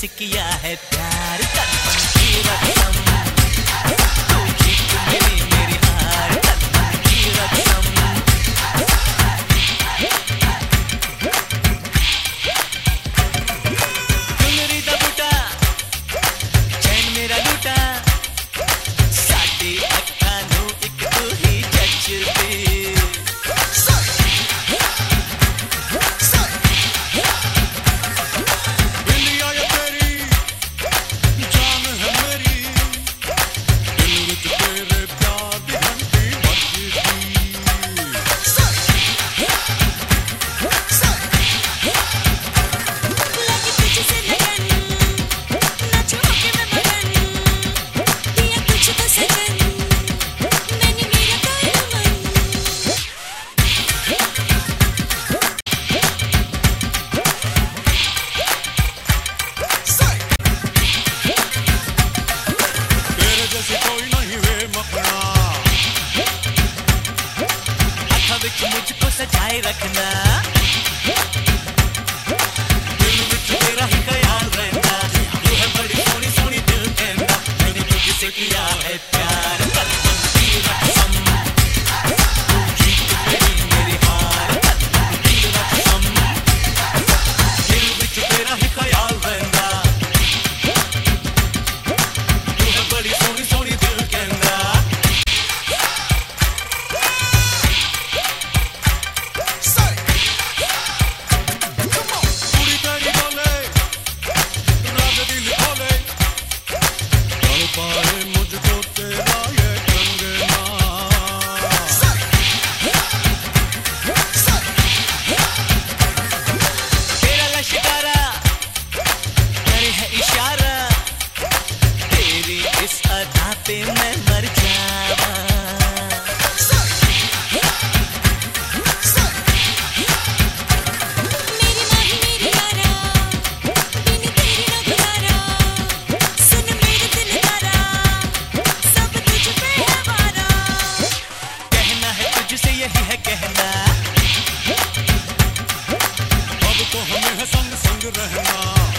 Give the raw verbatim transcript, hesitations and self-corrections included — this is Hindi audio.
तुझसे किया है प्यार कसम की रकम तू जीत मेरी मेरी हार कसम की रकम मेरी दबूटा चैन मेरा लूटा साडी अक्खां नू एक तू ही जचदी मुझको सजाए रखना दिल में तेरा ही ख्याल रहना तू है बड़ी सोनी सोनी दिल कहना मैंने तुझसे किया है प्यार कसम की रकम तू जीत मेरी मेरी हार कसम की रकम दिल में तेरा ही ख्याल रहना तू है बड़ी सोनी सोनी दिल कहना मुझको तेरा ये कंगना तेरा लश्कारा करे है इशारा तेरी इस अदा पे मैं मर जावा यही है कहना अब तो हमें है संग संग रहना।